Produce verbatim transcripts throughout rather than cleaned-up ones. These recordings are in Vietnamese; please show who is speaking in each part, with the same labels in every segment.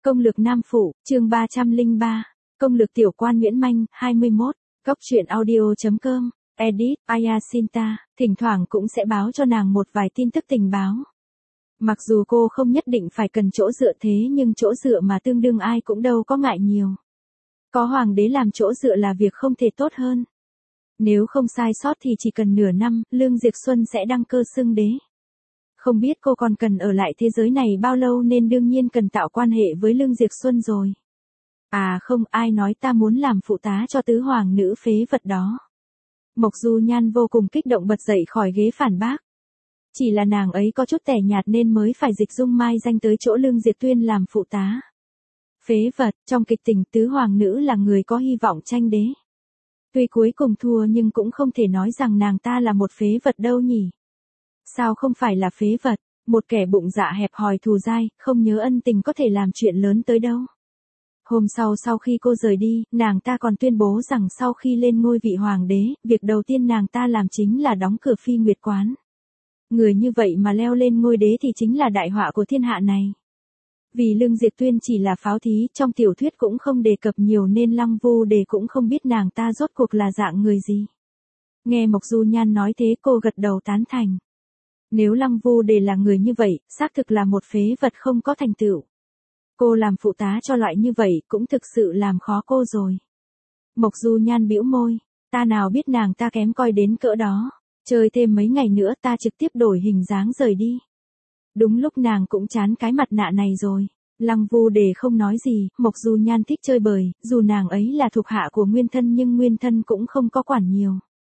Speaker 1: Công lược nam phụ, chương ba trăm lẻ ba. Công lược tiểu quan Nguyễn Manh, hai mươi mốt. Góc truyện audio.com. Edit, Ayasinta, thỉnh thoảng cũng sẽ báo cho nàng một vài tin tức tình báo. Mặc dù cô không nhất định phải cần chỗ dựa thế nhưng chỗ dựa mà tương đương ai cũng đâu có ngại nhiều. Có hoàng đế làm chỗ dựa là việc không thể tốt hơn. Nếu không sai sót thì chỉ cần nửa năm, Lương Diệp Xuân sẽ đăng cơ xưng đế. Không biết cô còn cần ở lại thế giới này bao lâu nên đương nhiên cần tạo quan hệ với Lương Diệp Xuân rồi. À không, ai nói ta muốn làm phụ tá cho tứ hoàng nữ phế vật đó. Mộc Du Nhan vô cùng kích động bật dậy khỏi ghế phản bác. Chỉ là nàng ấy có chút tẻ nhạt nên mới phải dịch dung mai danh tới chỗ Lương Diệp Tuyên làm phụ tá. Phế vật, trong kịch tình tứ hoàng nữ là người có hy vọng tranh đế. Tuy cuối cùng thua nhưng cũng không thể nói rằng nàng ta là một phế vật đâu nhỉ. Sao không phải là phế vật, một kẻ bụng dạ hẹp hòi thù dai, không nhớ ân tình có thể làm chuyện lớn tới đâu. Hôm sau sau khi cô rời đi, nàng ta còn tuyên bố rằng sau khi lên ngôi vị hoàng đế, việc đầu tiên nàng ta làm chính là đóng cửa Phi Nguyệt Quán. Người như vậy mà leo lên ngôi đế thì chính là đại họa của thiên hạ này. Vì Lương Diệp Tuyên chỉ là pháo thí, trong tiểu thuyết cũng không đề cập nhiều nên Lăng Vu Đề cũng không biết nàng ta rốt cuộc là dạng người gì. Nghe Mộc Du Nhan nói thế cô gật đầu tán thành. Nếu Lăng Vu Đề là người như vậy, xác thực là một phế vật không có thành tựu. Cô làm phụ tá cho loại như vậy cũng thực sự làm khó cô rồi. Mộc Du Nhan bĩu môi, ta nào biết nàng ta kém coi đến cỡ đó, chơi thêm mấy ngày nữa ta trực tiếp đổi hình dáng rời đi. Đúng lúc nàng cũng chán cái mặt nạ này rồi. Lăng Vu Đề không nói gì, Mộc Du Nhan thích chơi bời, dù nàng ấy là thuộc hạ của Nguyên Thân nhưng Nguyên Thân cũng không có quản nhiều.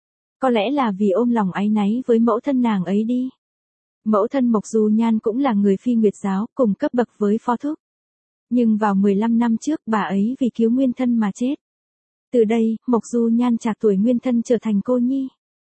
Speaker 1: Có lẽ là vì ôm lòng áy náy với mẫu thân nàng ấy đi. Mẫu thân Mộc Du Nhan cũng là người Phi Nguyệt giáo, cùng cấp bậc với Phó Thúc. Nhưng vào mười lăm năm trước bà ấy vì cứu Nguyên Thân mà chết. Từ đây, Mộc Du Nhan trạc tuổi Nguyên Thân trở thành cô nhi.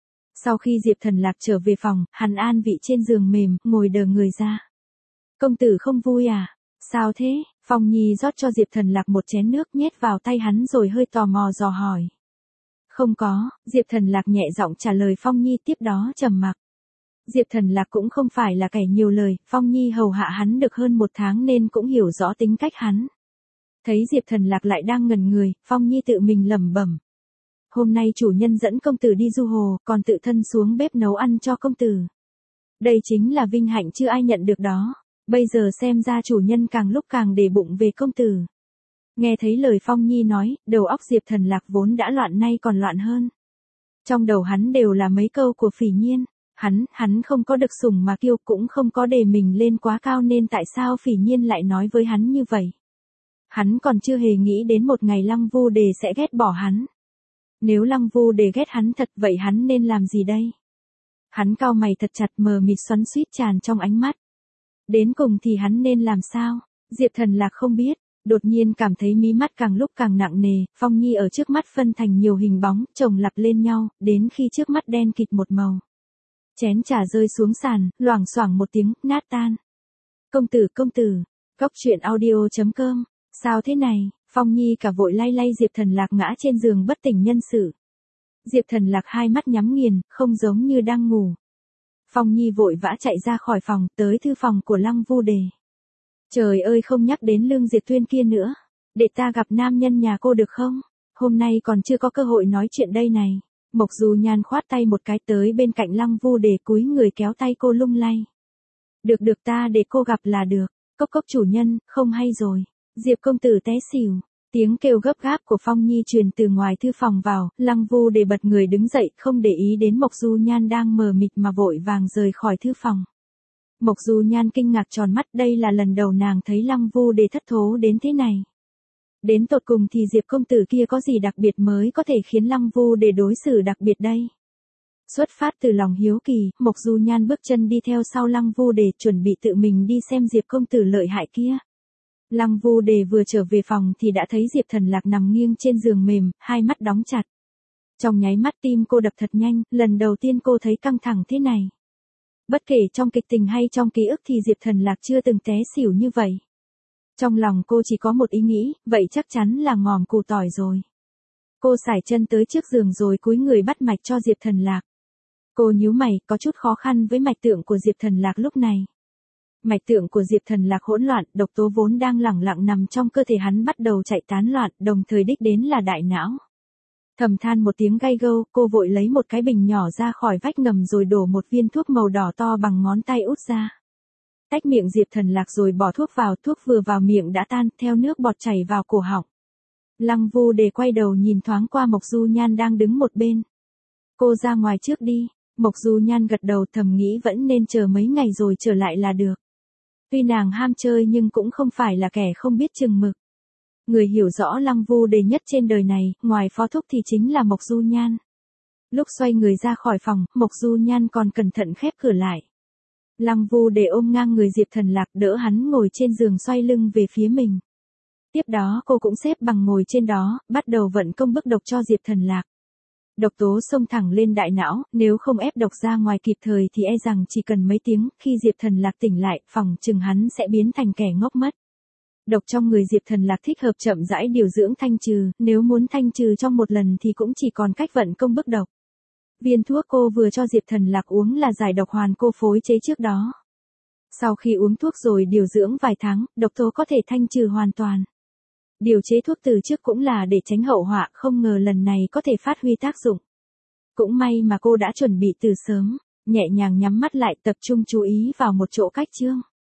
Speaker 1: Sau khi Diệp Thần Lạc trở về phòng, hắn an vị trên giường mềm, ngồi đờ người ra. Công tử không vui à? Sao thế? Phong Nhi rót cho Diệp Thần Lạc một chén nước nhét vào tay hắn rồi hơi tò mò dò hỏi. Không có, Diệp Thần Lạc nhẹ giọng trả lời Phong Nhi tiếp đó trầm mặc. Diệp Thần Lạc cũng không phải là kẻ nhiều lời, Phong Nhi hầu hạ hắn được hơn một tháng nên cũng hiểu rõ tính cách hắn. Thấy Diệp Thần Lạc lại đang ngẩn người, Phong Nhi tự mình lẩm bẩm. Hôm nay chủ nhân dẫn công tử đi du hồ, còn tự thân xuống bếp nấu ăn cho công tử. Đây chính là vinh hạnh chưa ai nhận được đó. Bây giờ xem ra chủ nhân càng lúc càng để bụng về công tử. Nghe thấy lời Phong Nhi nói, đầu óc Diệp Thần Lạc vốn đã loạn nay còn loạn hơn. Trong đầu hắn đều là mấy câu của Phỉ Nhiên. Hắn, hắn không có được sủng mà kiêu cũng không có để mình lên quá cao nên tại sao Phỉ Nhiên lại nói với hắn như vậy. Hắn còn chưa hề nghĩ đến một ngày Lăng Vu Đề sẽ ghét bỏ hắn. Nếu Lăng Vu Đề ghét hắn thật vậy hắn nên làm gì đây? Hắn cau mày thật chặt mờ mịt xoắn xuýt tràn trong ánh mắt. Đến cùng thì hắn nên làm sao? Diệp Thần Lạc không biết, đột nhiên cảm thấy mí mắt càng lúc càng nặng nề, Phong Nhi ở trước mắt phân thành nhiều hình bóng, chồng lặp lên nhau, đến khi trước mắt đen kịt một màu. Chén trà rơi xuống sàn, loảng xoảng một tiếng, nát tan. Công tử công tử, góc truyện audio.com, sao thế này? Phong Nhi cả vội lay lay Diệp Thần Lạc ngã trên giường bất tỉnh nhân sự. Diệp Thần Lạc hai mắt nhắm nghiền, không giống như đang ngủ. Phong Nhi vội vã chạy ra khỏi phòng, tới thư phòng của Lăng Vu Đề. Trời ơi không nhắc đến Lương Diệp Tuyên kia nữa. Để ta gặp nam nhân nhà cô được không? Hôm nay còn chưa có cơ hội nói chuyện đây này. Mộc Du Nhan khoát tay một cái tới bên cạnh Lăng Vu Đề cúi người kéo tay cô lung lay. Được được ta để cô gặp là được. Cốc cốc chủ nhân, không hay rồi. Diệp công tử té xỉu. Tiếng kêu gấp gáp của Phong Nhi truyền từ ngoài thư phòng vào, Lăng Vu Đề bật người đứng dậy, không để ý đến Mộc Du Nhan đang mờ mịt mà vội vàng rời khỏi thư phòng. Mộc Du Nhan kinh ngạc tròn mắt, đây là lần đầu nàng thấy Lăng Vu Đề thất thố đến thế này. Đến tột cùng thì Diệp công tử kia có gì đặc biệt mới có thể khiến Lăng Vu Đề đối xử đặc biệt đây? Xuất phát từ lòng hiếu kỳ, Mộc Du Nhan bước chân đi theo sau Lăng Vu Đề chuẩn bị tự mình đi xem Diệp công tử lợi hại kia. Lăng Vu Đề vừa trở về phòng thì đã thấy Diệp Thần Lạc nằm nghiêng trên giường mềm, hai mắt đóng chặt. Trong nháy mắt tim cô đập thật nhanh, lần đầu tiên cô thấy căng thẳng thế này. Bất kể trong kịch tình hay trong ký ức thì Diệp Thần Lạc chưa từng té xỉu như vậy. Trong lòng cô chỉ có một ý nghĩ, vậy chắc chắn là ngòm củ tỏi rồi. Cô sải chân tới trước giường rồi cúi người bắt mạch cho Diệp Thần Lạc. Cô nhíu mày, có chút khó khăn với mạch tượng của Diệp Thần Lạc lúc này. Mạch tượng của Diệp Thần Lạc hỗn loạn, độc tố vốn đang lẳng lặng nằm trong cơ thể hắn bắt đầu chạy tán loạn, đồng thời đích đến là đại não. Thầm than một tiếng gay gâu, cô vội lấy một cái bình nhỏ ra khỏi vách ngầm rồi đổ một viên thuốc màu đỏ to bằng ngón tay út ra. Tách miệng Diệp Thần Lạc rồi bỏ thuốc vào, thuốc vừa vào miệng đã tan, theo nước bọt chảy vào cổ họng. Lăng Vu Đề quay đầu nhìn thoáng qua Mộc Du Nhan đang đứng một bên. Cô ra ngoài trước đi. Mộc Du Nhan gật đầu, thầm nghĩ vẫn nên chờ mấy ngày rồi trở lại là được. Tuy nàng ham chơi nhưng cũng không phải là kẻ không biết chừng mực. Người hiểu rõ Lăng Vu Đề nhất trên đời này, ngoài Phó Thúc thì chính là Mộc Du Nhan. Lúc xoay người ra khỏi phòng, Mộc Du Nhan còn cẩn thận khép cửa lại. Lăng Vu Đề ôm ngang người Diệp Thần Lạc, đỡ hắn ngồi trên giường xoay lưng về phía mình. Tiếp đó cô cũng xếp bằng ngồi trên đó, bắt đầu vận công bức độc cho Diệp Thần Lạc. Độc tố xông thẳng lên đại não, nếu không ép độc ra ngoài kịp thời thì e rằng chỉ cần mấy tiếng, khi Diệp Thần Lạc tỉnh lại, phòng chừng hắn sẽ biến thành kẻ ngốc mất. Độc trong người Diệp Thần Lạc thích hợp chậm rãi điều dưỡng thanh trừ, nếu muốn thanh trừ trong một lần thì cũng chỉ còn cách vận công bức độc. Viên thuốc cô vừa cho Diệp Thần Lạc uống là giải độc hoàn cô phối chế trước đó. Sau khi uống thuốc rồi điều dưỡng vài tháng, độc tố có thể thanh trừ hoàn toàn. Điều chế thuốc từ trước cũng là để tránh hậu họa, không ngờ lần này có thể phát huy tác dụng. Cũng may mà cô đã chuẩn bị từ sớm, nhẹ nhàng nhắm mắt lại tập trung chú ý vào một chỗ cách chương.